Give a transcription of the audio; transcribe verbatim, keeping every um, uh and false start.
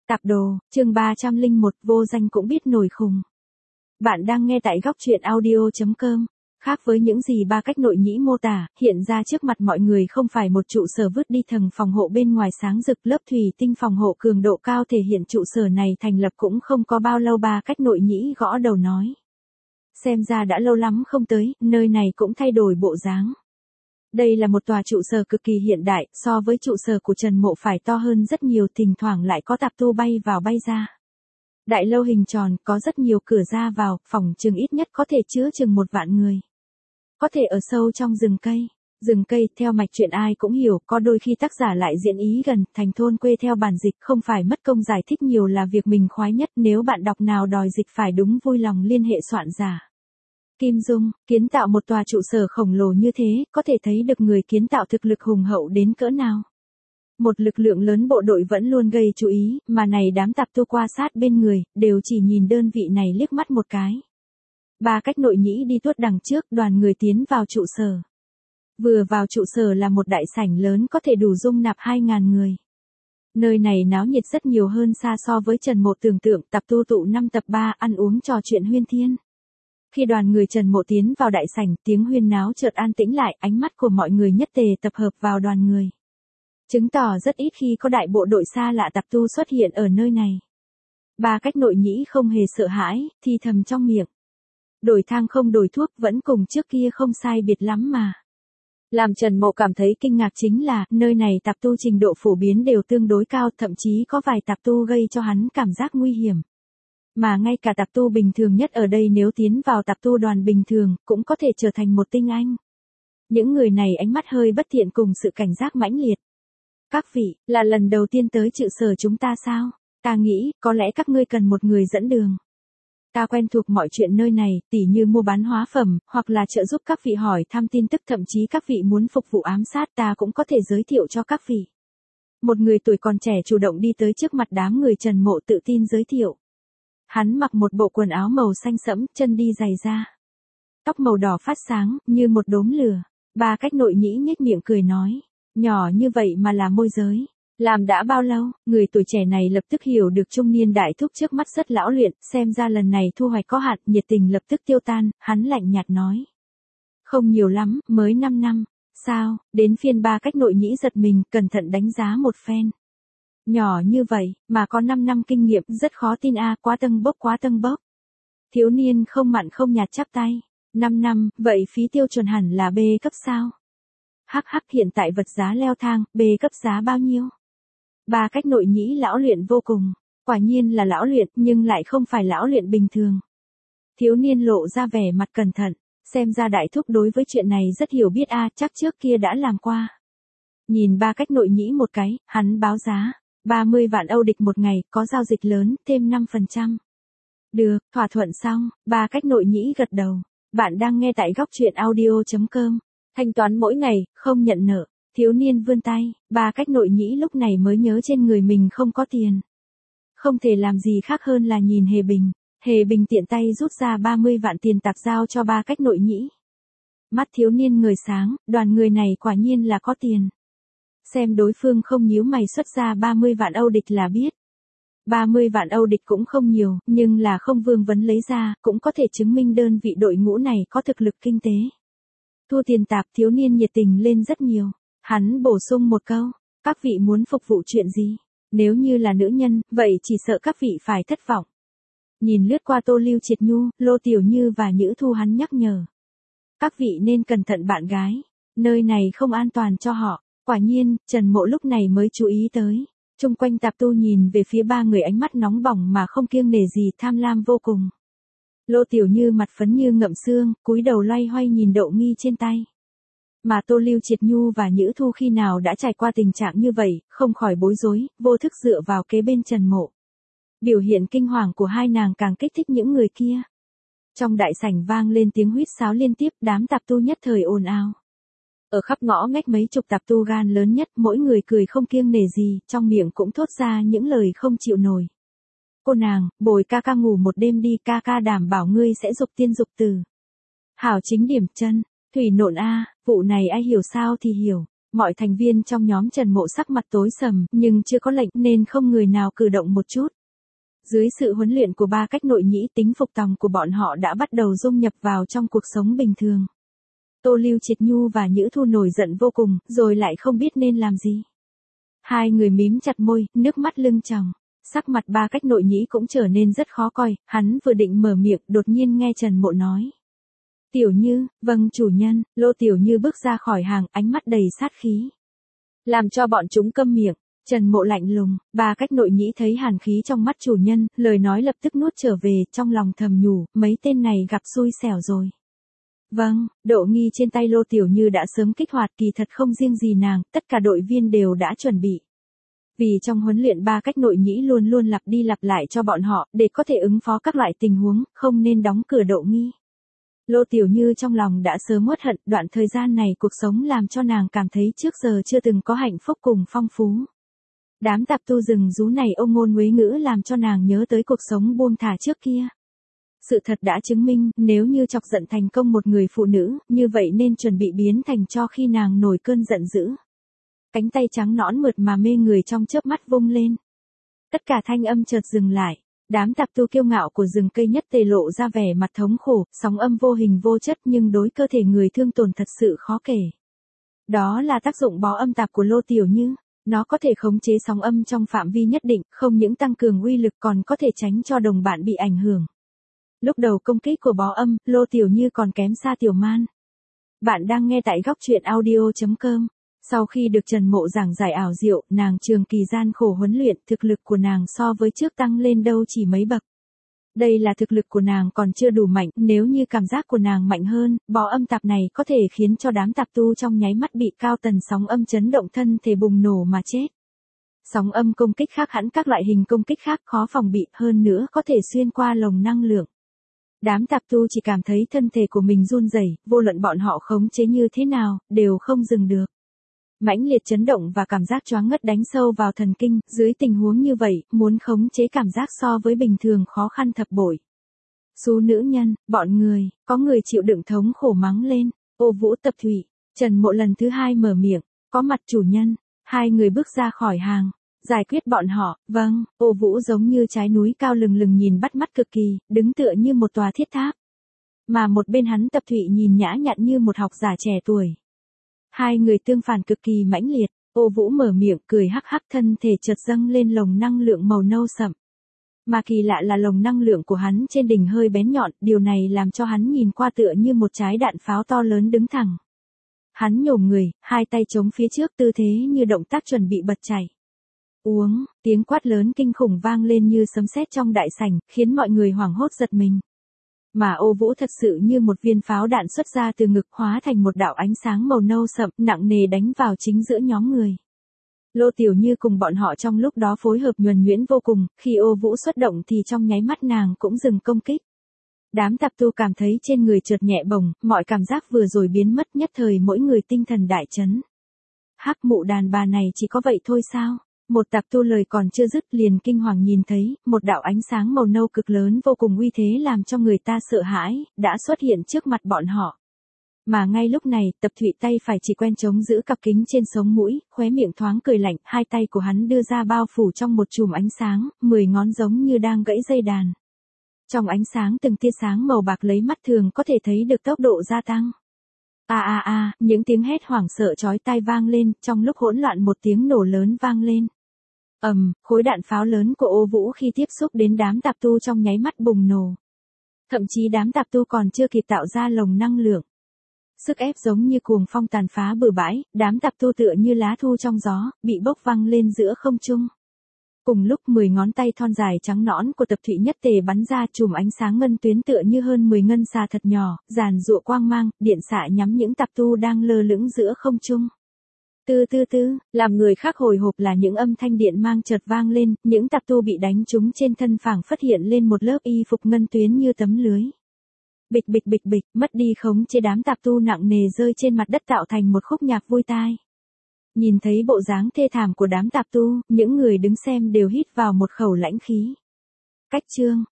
Tạp đồ, chương ba trăm lẻ một, vô danh cũng biết nổi khùng. Bạn đang nghe tại góc truyện audio chấm com. Khác với những gì ba cách nội nhĩ mô tả, hiện ra trước mặt mọi người không phải một trụ sở vứt đi tầng phòng hộ bên ngoài sáng rực, lớp thủy tinh phòng hộ cường độ cao thể hiện trụ sở này thành lập cũng không có bao lâu. Ba cách nội nhĩ gõ đầu nói. Xem ra đã lâu lắm không tới, nơi này cũng thay đổi bộ dáng. Đây là một tòa trụ sở cực kỳ hiện đại, so với trụ sở của Trần Mộ phải to hơn rất nhiều, thỉnh thoảng lại có tạp tu bay vào bay ra. Đại lâu hình tròn, có rất nhiều cửa ra vào, phòng chừng ít nhất có thể chứa chừng một vạn người. Có thể ở sâu trong rừng cây. Rừng cây, theo mạch truyện ai cũng hiểu, có đôi khi tác giả lại diễn ý gần, thành thôn quê theo bản dịch, không phải mất công giải thích nhiều là việc mình khoái nhất. Nếu bạn đọc nào đòi dịch phải đúng vui lòng liên hệ soạn giả. Kim Dung, kiến tạo một tòa trụ sở khổng lồ như thế, có thể thấy được người kiến tạo thực lực hùng hậu đến cỡ nào. Một lực lượng lớn bộ đội vẫn luôn gây chú ý, mà này đám tạp tu qua sát bên người, đều chỉ nhìn đơn vị này liếc mắt một cái. Ba cách nội nhĩ đi tuốt đằng trước, đoàn người tiến vào trụ sở. Vừa vào trụ sở là một đại sảnh lớn có thể đủ dung nạp hai ngàn người. Nơi này náo nhiệt rất nhiều hơn xa so với Trần Mộ tưởng tượng, tạp tu tụ năm tập ba, ăn uống trò chuyện huyên thiên. Khi đoàn người Trần Mộ tiến vào đại sảnh, tiếng huyên náo chợt an tĩnh lại, ánh mắt của mọi người nhất tề tập hợp vào đoàn người. Chứng tỏ rất ít khi có đại bộ đội xa lạ tạp tu xuất hiện ở nơi này. Ba cách nội nhĩ không hề sợ hãi, thì thầm trong miệng. Đổi thang không đổi thuốc, vẫn cùng trước kia không sai biệt lắm mà. Làm Trần Mộ cảm thấy kinh ngạc chính là, nơi này tạp tu trình độ phổ biến đều tương đối cao, thậm chí có vài tạp tu gây cho hắn cảm giác nguy hiểm. Mà ngay cả tạp tu bình thường nhất ở đây nếu tiến vào tạp tu đoàn bình thường, cũng có thể trở thành một tinh anh. Những người này ánh mắt hơi bất thiện cùng sự cảnh giác mãnh liệt. Các vị, là lần đầu tiên tới trụ sở chúng ta sao? Ta nghĩ, có lẽ các ngươi cần một người dẫn đường. Ta quen thuộc mọi chuyện nơi này, tỉ như mua bán hóa phẩm, hoặc là trợ giúp các vị hỏi thăm tin tức, thậm chí các vị muốn phục vụ ám sát ta cũng có thể giới thiệu cho các vị. Một người tuổi còn trẻ chủ động đi tới trước mặt đám người Trần Mộ tự tin giới thiệu. Hắn mặc một bộ quần áo màu xanh sẫm, chân đi giày da. Tóc màu đỏ phát sáng, như một đốm lửa. Ba cách nội nhĩ nhếch miệng cười nói. Nhỏ như vậy mà là môi giới. Làm đã bao lâu? Người tuổi trẻ này lập tức hiểu được trung niên đại thúc trước mắt rất lão luyện, xem ra lần này thu hoạch có hạn, nhiệt tình lập tức tiêu tan, hắn lạnh nhạt nói. Không nhiều lắm, mới năm năm. Sao? Đến phiên ba cách nội nhĩ giật mình, cẩn thận đánh giá một phen. Nhỏ như vậy, mà có năm năm kinh nghiệm, rất khó tin a, à, quá tâng bốc quá tâng bốc. Thiếu niên không mặn không nhạt chắp tay. năm năm, vậy phí tiêu chuẩn hẳn là B cấp sao? Hắc hắc, hiện tại vật giá leo thang, B cấp giá bao nhiêu? Ba cách nội nhĩ lão luyện vô cùng. Quả nhiên là lão luyện, nhưng lại không phải lão luyện bình thường. Thiếu niên lộ ra vẻ mặt cẩn thận, xem ra đại thúc đối với chuyện này rất hiểu biết a, à, chắc trước kia đã làm qua. Nhìn ba cách nội nhĩ một cái, hắn báo giá. ba mươi vạn Âu địch một ngày, có giao dịch lớn, thêm năm phần trăm. Được, thỏa thuận xong, ba cách nội nhĩ gật đầu. Bạn đang nghe tại góc truyện audio chấm com. Thanh toán mỗi ngày, không nhận nợ. Thiếu niên vươn tay, ba cách nội nhĩ lúc này mới nhớ trên người mình không có tiền. Không thể làm gì khác hơn là nhìn Hề Bình. Hề Bình tiện tay rút ra ba mươi vạn tiền tạp giao cho ba cách nội nhĩ. Mắt thiếu niên ngời sáng, đoàn người này quả nhiên là có tiền. Xem đối phương không nhíu mày xuất ra ba mươi vạn Âu địch là biết. ba mươi vạn Âu địch cũng không nhiều, nhưng là không vương vấn lấy ra, cũng có thể chứng minh đơn vị đội ngũ này có thực lực kinh tế. Thu tiền tạp, thiếu niên nhiệt tình lên rất nhiều. Hắn bổ sung một câu, các vị muốn phục vụ chuyện gì? Nếu như là nữ nhân, vậy chỉ sợ các vị phải thất vọng. Nhìn lướt qua Tô Lưu Triệt Nhu, Lô Tiểu Như và Nhữ Thu hắn nhắc nhở. Các vị nên cẩn thận bạn gái, nơi này không an toàn cho họ. Quả nhiên, Trần Mộ lúc này mới chú ý tới. Trung quanh tạp tu nhìn về phía ba người ánh mắt nóng bỏng mà không kiêng nể gì, tham lam vô cùng. Lô Tiểu Như mặt phấn như ngậm xương, cúi đầu loay hoay nhìn Đậu Nghi trên tay. Mà Tô Lưu Triệt Nhu và Nhữ Thu khi nào đã trải qua tình trạng như vậy, không khỏi bối rối, vô thức dựa vào kế bên Trần Mộ. Biểu hiện kinh hoàng của hai nàng càng kích thích những người kia. Trong đại sảnh vang lên tiếng huýt sáo liên tiếp, đám tạp tu nhất thời ồn ào. Ở khắp ngõ ngách mấy chục tạp tu gan lớn nhất, mỗi người cười không kiêng nể gì, trong miệng cũng thốt ra những lời không chịu nổi. Cô nàng, bồi ca ca ngủ một đêm đi, ca ca đảm bảo ngươi sẽ dục tiên dục tử. Hảo chính điểm chân. Thủy nộn a, vụ này ai hiểu sao thì hiểu. Mọi thành viên trong nhóm Trần Mộ sắc mặt tối sầm, nhưng chưa có lệnh nên không người nào cử động một chút. Dưới sự huấn luyện của ba cách nội nhĩ, tính phục tòng của bọn họ đã bắt đầu dung nhập vào trong cuộc sống bình thường. Tô Lưu Triệt Nhu và Nhữ Thu nổi giận vô cùng, rồi lại không biết nên làm gì. Hai người mím chặt môi, nước mắt lưng tròng. Sắc mặt ba cách nội nhĩ cũng trở nên rất khó coi, hắn vừa định mở miệng, đột nhiên nghe Trần Mộ nói. Tiểu Như, vâng chủ nhân. Lô Tiểu Như bước ra khỏi hàng, ánh mắt đầy sát khí. Làm cho bọn chúng câm miệng. Trần Mộ lạnh lùng, ba cách nội nhĩ thấy hàn khí trong mắt chủ nhân, lời nói lập tức nuốt trở về, trong lòng thầm nhủ, mấy tên này gặp xui xẻo rồi. Vâng, độ nghi trên tay Lô Tiểu Như đã sớm kích hoạt, kỳ thật không riêng gì nàng, tất cả đội viên đều đã chuẩn bị. Vì trong huấn luyện ba cách nội nhĩ luôn luôn lặp đi lặp lại cho bọn họ, để có thể ứng phó các loại tình huống, không nên đóng cửa độ nghi. Lô Tiểu Như trong lòng đã sớm uất hận, đoạn thời gian này cuộc sống làm cho nàng cảm thấy trước giờ chưa từng có hạnh phúc cùng phong phú. Đám tạp tu rừng rú này ôm ngôn huế ngữ làm cho nàng nhớ tới cuộc sống buông thả trước kia. Sự thật đã chứng minh, nếu như chọc giận thành công một người phụ nữ, như vậy nên chuẩn bị biến thành cho khi nàng nổi cơn giận dữ. Cánh tay trắng nõn mượt mà mê người trong chớp mắt vung lên. Tất cả thanh âm chợt dừng lại. Đám tạp tu kiêu ngạo của rừng cây nhất tề lộ ra vẻ mặt thống khổ, sóng âm vô hình vô chất nhưng đối cơ thể người thương tổn thật sự khó kể. Đó là tác dụng bó âm tạp của Lô Tiểu Như. Nó có thể khống chế sóng âm trong phạm vi nhất định, không những tăng cường uy lực còn có thể tránh cho đồng bạn bị ảnh hưởng. Lúc đầu công kích của bó âm, Lô Tiểu Như còn kém xa Tiểu Man. Bạn đang nghe tại góc truyện audio chấm com. Sau khi được Trần Mộ giảng giải ảo diệu, nàng trường kỳ gian khổ huấn luyện, thực lực của nàng so với trước tăng lên đâu chỉ mấy bậc. Đây là thực lực của nàng còn chưa đủ mạnh, nếu như cảm giác của nàng mạnh hơn, bó âm tạp này có thể khiến cho đám tạp tu trong nháy mắt bị cao tần sóng âm chấn động thân thể bùng nổ mà chết. Sóng âm công kích khác hẳn các loại hình công kích khác khó phòng bị, hơn nữa có thể xuyên qua lồng năng lượng. Đám tạp tu chỉ cảm thấy thân thể của mình run rẩy, vô luận bọn họ khống chế như thế nào, đều không dừng được. Mãnh liệt chấn động và cảm giác choáng ngất đánh sâu vào thần kinh, dưới tình huống như vậy, muốn khống chế cảm giác so với bình thường khó khăn thập bội. Số nữ nhân, bọn người, có người chịu đựng thống khổ mắng lên, Ô Vũ Tập Thủy, Trần Mộ lần thứ hai mở miệng, có mặt chủ nhân, hai người bước ra khỏi hàng, giải quyết bọn họ, vâng, Ô Vũ giống như trái núi cao lừng lừng nhìn bắt mắt cực kỳ, đứng tựa như một tòa thiết tháp. Mà một bên hắn Tập Thủy nhìn nhã nhặn như một học giả trẻ tuổi. Hai người tương phản cực kỳ mãnh liệt, Ô Vũ mở miệng cười hắc hắc, thân thể chợt dâng lên lồng năng lượng màu nâu sậm. Mà kỳ lạ là lồng năng lượng của hắn trên đỉnh hơi bén nhọn, điều này làm cho hắn nhìn qua tựa như một trái đạn pháo to lớn đứng thẳng. Hắn nhổm người, hai tay chống phía trước tư thế như động tác chuẩn bị bật chảy. Uống, tiếng quát lớn kinh khủng vang lên như sấm sét trong đại sảnh, khiến mọi người hoảng hốt giật mình. Mà Ô Vũ thật sự như một viên pháo đạn xuất ra từ ngực, hóa thành một đạo ánh sáng màu nâu sậm, nặng nề đánh vào chính giữa nhóm người. Lô Tiểu Như cùng bọn họ trong lúc đó phối hợp nhuần nhuyễn vô cùng, khi Ô Vũ xuất động thì trong nháy mắt nàng cũng dừng công kích. Đám tạp tu cảm thấy trên người chợt nhẹ bồng, mọi cảm giác vừa rồi biến mất, nhất thời mỗi người tinh thần đại chấn. Hắc mụ đàn bà này chỉ có vậy thôi sao? Một tạp tu lời còn chưa dứt liền kinh hoàng nhìn thấy, một đạo ánh sáng màu nâu cực lớn vô cùng uy thế làm cho người ta sợ hãi, đã xuất hiện trước mặt bọn họ. Mà ngay lúc này, Tập Thụy tay phải chỉ quen chống giữ cặp kính trên sống mũi, khóe miệng thoáng cười lạnh, hai tay của hắn đưa ra bao phủ trong một chùm ánh sáng, mười ngón giống như đang gãy dây đàn. Trong ánh sáng từng tia sáng màu bạc lấy mắt thường có thể thấy được tốc độ gia tăng. A a a, những tiếng hét hoảng sợ chói tai vang lên, trong lúc hỗn loạn một tiếng nổ lớn vang lên. Ầm, um, khối đạn pháo lớn của Ô Vũ khi tiếp xúc đến đám tạp tu trong nháy mắt bùng nổ. Thậm chí đám tạp tu còn chưa kịp tạo ra lồng năng lượng. Sức ép giống như cuồng phong tàn phá bừa bãi, đám tạp tu tựa như lá thu trong gió, bị bốc văng lên giữa không trung. Cùng lúc mười ngón tay thon dài trắng nõn của Tập Thụy nhất tề bắn ra chùm ánh sáng ngân tuyến tựa như hơn mười ngân xà thật nhỏ, giàn giụa quang mang, điện xạ nhắm những tạp tu đang lơ lửng giữa không trung. Tư tư tư, làm người khác hồi hộp là những âm thanh điện mang chợt vang lên, những tạp tu bị đánh trúng trên thân phảng phất hiện lên một lớp y phục ngân tuyến như tấm lưới. Bịch bịch bịch bịch, mất đi khống chế, đám tạp tu nặng nề rơi trên mặt đất tạo thành một khúc nhạc vui tai. Nhìn thấy bộ dáng thê thảm của đám tạp tu, những người đứng xem đều hít vào một khẩu lãnh khí. Cách chương,